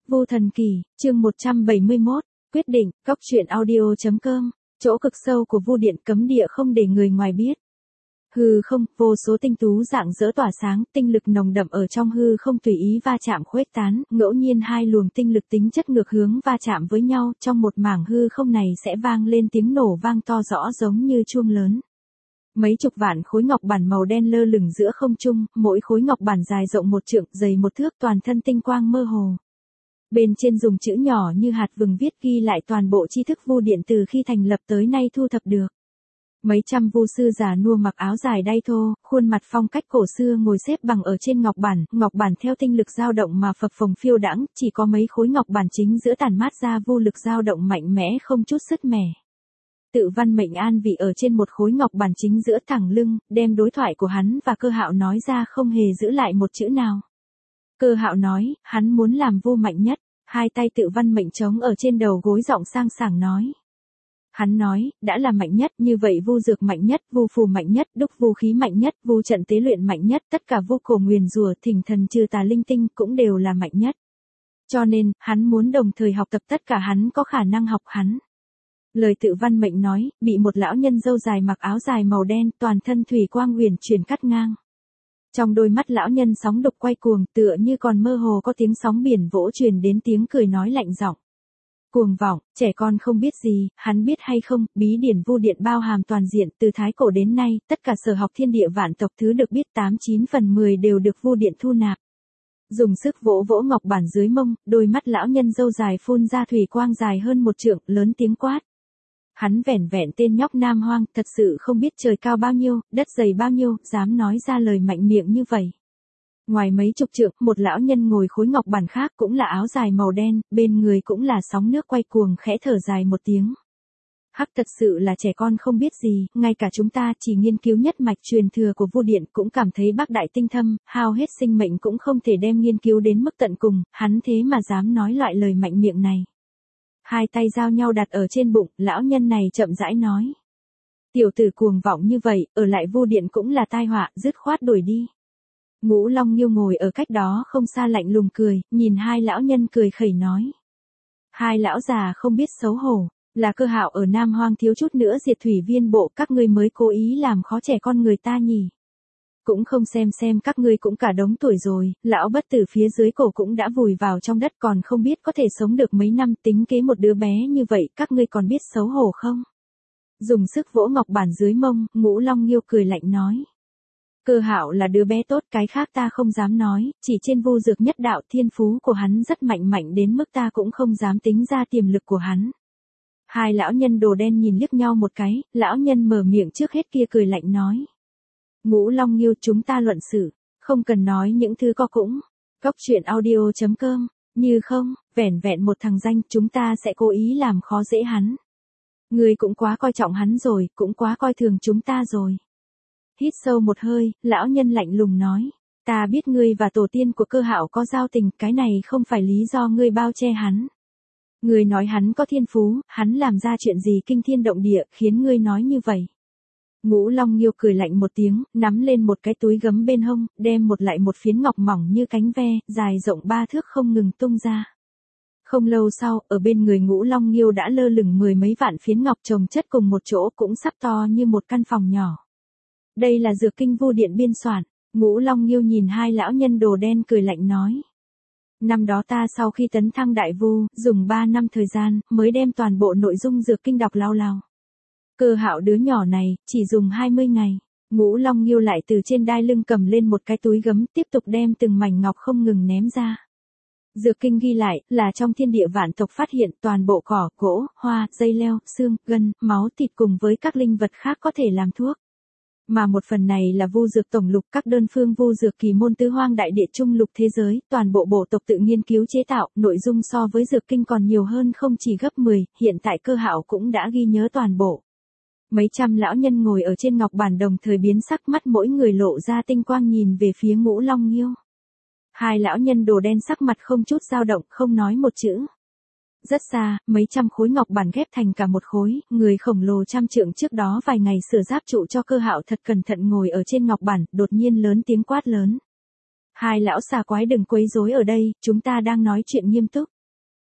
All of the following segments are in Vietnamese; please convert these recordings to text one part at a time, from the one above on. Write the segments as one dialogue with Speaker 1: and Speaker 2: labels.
Speaker 1: Vu Thần Kỳ, chương 171, quyết định, cóc truyện audio.com, chỗ cực sâu của Vu Điện cấm địa không để người ngoài biết. Hư không, vô số tinh tú rạng rỡ tỏa sáng, tinh lực nồng đậm ở trong hư không tùy ý va chạm khuếch tán, ngẫu nhiên hai luồng tinh lực tính chất ngược hướng va chạm với nhau, trong một mảng hư không này sẽ vang lên tiếng nổ vang to rõ giống như chuông lớn. Mấy chục vạn khối ngọc bản màu đen lơ lửng giữa không trung, mỗi khối ngọc bản dài rộng 1 trượng, dày 1 thước, toàn thân tinh quang mơ hồ. Bên trên dùng chữ nhỏ như hạt vừng viết ghi lại toàn bộ tri thức Vu Điện từ khi thành lập tới nay thu thập được. Mấy trăm vu sư già nua mặc áo dài đay thô, khuôn mặt phong cách cổ xưa ngồi xếp bằng ở trên ngọc bản theo tinh lực dao động mà phập phồng phiêu đãng, chỉ có mấy khối ngọc bản chính giữa tản mát ra vu lực dao động mạnh mẽ không chút sứt mẻ. Tự Văn Mệnh an vị ở trên một khối ngọc bản chính giữa thẳng lưng, đem đối thoại của hắn và Cơ Hạo nói ra không hề giữ lại một chữ nào. Cơ Hạo nói, hắn muốn làm vu mạnh nhất, hai tay Tự Văn Mệnh chống ở trên đầu gối giọng sang sảng nói. Hắn nói, đã là mạnh nhất, như vậy vu dược mạnh nhất, vu phù mạnh nhất, đúc vu khí mạnh nhất, vu trận tế luyện mạnh nhất, tất cả vu cổ nguyền rủa, thỉnh thần trừ tà linh tinh cũng đều là mạnh nhất. Cho nên, hắn muốn đồng thời học tập tất cả hắn có khả năng học hắn. Lời Tự Văn Mệnh nói, bị một lão nhân râu dài mặc áo dài màu đen, toàn thân thủy quang huyền chuyển cắt ngang. Trong đôi mắt lão nhân sóng đục quay cuồng, tựa như còn mơ hồ có tiếng sóng biển vỗ truyền đến tiếng cười nói lạnh giọng. Cuồng vọng, trẻ con không biết gì, hắn biết hay không, bí điển Vu Điện bao hàm toàn diện, từ thái cổ đến nay, tất cả sở học thiên địa vạn tộc thứ được biết 89 phần 10 đều được Vu Điện thu nạp. Dùng sức vỗ vỗ ngọc bản dưới mông, đôi mắt lão nhân râu dài phun ra thủy quang dài hơn 1 trượng, lớn tiếng quát. Hắn vẻn vẹn tên nhóc Nam Hoang, thật sự không biết trời cao bao nhiêu, đất dày bao nhiêu, dám nói ra lời mạnh miệng như vậy. Ngoài mấy chục trượng, một lão nhân ngồi khối ngọc bản khác cũng là áo dài màu đen, bên người cũng là sóng nước quay cuồng, khẽ thở dài một tiếng. Hắc, thật sự là trẻ con không biết gì, ngay cả chúng ta chỉ nghiên cứu nhất mạch truyền thừa của Vu Điện cũng cảm thấy bác đại tinh thâm, hao hết sinh mệnh cũng không thể đem nghiên cứu đến mức tận cùng, hắn thế mà dám nói loại lời mạnh miệng này. Hai tay giao nhau đặt ở trên bụng, lão nhân này chậm rãi nói. Tiểu tử cuồng vọng như vậy, ở lại Vu Điện cũng là tai họa, dứt khoát đuổi đi. Ngũ Long Nghiêu ngồi ở cách đó không xa lạnh lùng cười, nhìn hai lão nhân cười khẩy nói. Hai lão già không biết xấu hổ, là Cơ Hạo ở Nam Hoang thiếu chút nữa diệt thủy viên bộ, các ngươi mới cố ý làm khó trẻ con người ta nhỉ. Cũng không xem các ngươi cũng cả đống tuổi rồi, lão bất tử phía dưới cổ cũng đã vùi vào trong đất còn không biết có thể sống được mấy năm, tính kế một đứa bé như vậy, các ngươi còn biết xấu hổ không? Dùng sức vỗ ngọc bản dưới mông, Ngũ Long Nghiêu cười lạnh nói. Cơ Hạo là đứa bé tốt, cái khác ta không dám nói, chỉ trên vu dược nhất đạo thiên phú của hắn rất mạnh đến mức ta cũng không dám tính ra tiềm lực của hắn. Hai lão nhân đồ đen nhìn liếc nhau một cái, lão nhân mở miệng trước hết kia cười lạnh nói. Ngũ Long Nghiêu, chúng ta luận sự, không cần nói những thứ có cũng. Cóc truyện audio.com, như không, vẻn vẹn một thằng danh chúng ta sẽ cố ý làm khó dễ hắn. Người cũng quá coi trọng hắn rồi, cũng quá coi thường chúng ta rồi. Hít sâu một hơi, lão nhân lạnh lùng nói. Ta biết ngươi và tổ tiên của Cơ Hạo có giao tình, cái này không phải lý do ngươi bao che hắn. Ngươi nói hắn có thiên phú, hắn làm ra chuyện gì kinh thiên động địa, khiến ngươi nói như vậy. Ngũ Long Nghiêu cười lạnh một tiếng, nắm lên một cái túi gấm bên hông, đem một phiến ngọc mỏng như cánh ve, dài rộng 3 thước không ngừng tung ra. Không lâu sau, ở bên người Ngũ Long Nghiêu đã lơ lửng 10 mấy vạn phiến ngọc chồng chất cùng một chỗ, cũng sắp to như một căn phòng nhỏ. Đây là dược kinh Vu Điện biên soạn. Ngũ Long Nghiêu nhìn hai lão nhân đồ đen cười lạnh nói. Năm đó ta sau khi tấn thăng đại vu, dùng 3 năm thời gian, mới đem toàn bộ nội dung dược kinh đọc lao. Cơ Hạo đứa nhỏ này, chỉ dùng 20 ngày. Ngũ Long Nghiêu lại từ trên đai lưng cầm lên một cái túi gấm, tiếp tục đem từng mảnh ngọc không ngừng ném ra. Dược kinh ghi lại, là trong thiên địa vạn tộc phát hiện toàn bộ cỏ, gỗ, hoa, dây leo, xương, gân, máu thịt cùng với các linh vật khác có thể làm thuốc. Mà một phần này là vu dược tổng lục, các đơn phương vu dược kỳ môn tứ hoang đại địa trung lục thế giới, toàn bộ bộ tộc tự nghiên cứu chế tạo, nội dung so với dược kinh còn nhiều hơn không chỉ gấp 10, hiện tại Cơ Hạo cũng đã ghi nhớ toàn bộ. Mấy trăm lão nhân ngồi ở trên ngọc bản đồng thời biến sắc, mắt mỗi người lộ ra tinh quang nhìn về phía Ngũ Long Nghiêu. Hai lão nhân đồ đen sắc mặt không chút dao động, không nói một chữ. Rất xa, mấy trăm khối ngọc bản ghép thành cả một khối, người khổng lồ trăm trượng trước đó vài ngày sửa giáp trụ cho Cơ Hạo thật cẩn thận ngồi ở trên ngọc bản, đột nhiên lớn tiếng quát lớn. Hai lão xà quái đừng quấy rối ở đây, chúng ta đang nói chuyện nghiêm túc.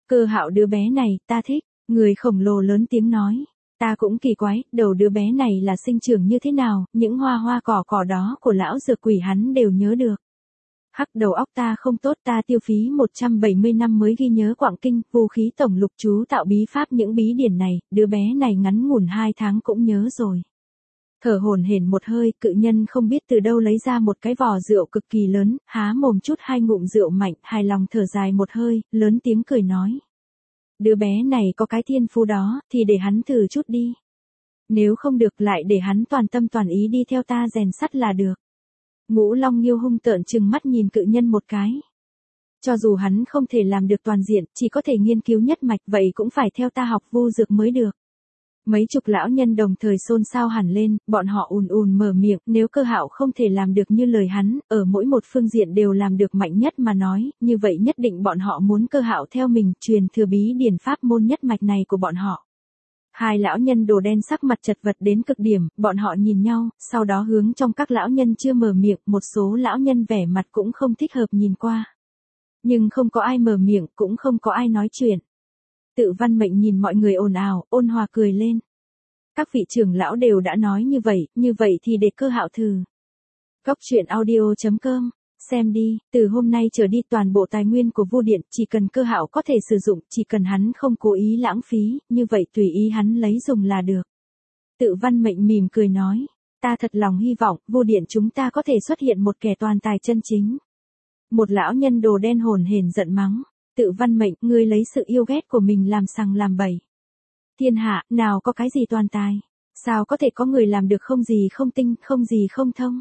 Speaker 1: Cơ Hạo đứa bé này, ta thích, người khổng lồ lớn tiếng nói. Ta cũng kỳ quái, đầu đứa bé này là sinh trưởng như thế nào, những hoa hoa cỏ cỏ đó của lão dược quỷ hắn đều nhớ được. Hắc đầu óc ta không tốt, ta tiêu phí 170 năm mới ghi nhớ Quảng Kinh, vũ khí tổng lục chú tạo bí pháp những bí điển này, đứa bé này ngắn ngủn 2 tháng cũng nhớ rồi. Thở hổn hển một hơi, cự nhân không biết từ đâu lấy ra một cái vò rượu cực kỳ lớn, há mồm chút 2 ngụm rượu mạnh, hài lòng thở dài một hơi, lớn tiếng cười nói. Đứa bé này có cái thiên phú đó, thì để hắn thử chút đi. Nếu không được lại để hắn toàn tâm toàn ý đi theo ta rèn sắt là được. Ngũ Long Nghiêu hung tợn trừng mắt nhìn cự nhân một cái. Cho dù hắn không thể làm được toàn diện, chỉ có thể nghiên cứu nhất mạch, vậy cũng phải theo ta học vu dược mới được. Mấy chục lão nhân đồng thời xôn xao hẳn lên, bọn họ ùn ùn mở miệng, nếu Cơ Hạo không thể làm được như lời hắn, ở mỗi một phương diện đều làm được mạnh nhất mà nói, như vậy nhất định bọn họ muốn Cơ Hạo theo mình, truyền thừa bí điển pháp môn nhất mạch này của bọn họ. Hai lão nhân đồ đen sắc mặt chật vật đến cực điểm, bọn họ nhìn nhau, sau đó hướng trong các lão nhân chưa mở miệng, một số lão nhân vẻ mặt cũng không thích hợp nhìn qua. Nhưng không có ai mở miệng, cũng không có ai nói chuyện. Tự Văn Mệnh nhìn mọi người ồn ào, ôn hòa cười lên. Các vị trưởng lão đều đã nói như vậy thì để Cơ Hạo thử. Góc truyện audio.com, xem đi, từ hôm nay trở đi toàn bộ tài nguyên của Vu Điện, chỉ cần Cơ Hạo có thể sử dụng, chỉ cần hắn không cố ý lãng phí, như vậy tùy ý hắn lấy dùng là được. Tự Văn Mệnh mỉm cười nói, ta thật lòng hy vọng, Vu Điện chúng ta có thể xuất hiện một kẻ toàn tài chân chính. Một lão nhân đồ đen hồn hển giận mắng. Tự Văn Mệnh, ngươi lấy sự yêu ghét của mình làm sằng làm bậy. Thiên hạ, nào có cái gì toàn tài? Sao có thể có người làm được không gì không tinh, không gì không thông?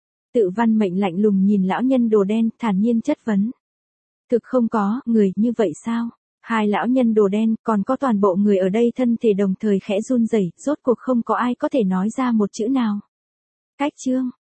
Speaker 1: Tự Văn Mệnh lạnh lùng nhìn lão nhân đồ đen, thản nhiên chất vấn. Thực không có, người như vậy sao? Hai lão nhân đồ đen, còn có toàn bộ người ở đây thân thể đồng thời khẽ run rẩy, rốt cuộc không có ai có thể nói ra một chữ nào. Cách chương.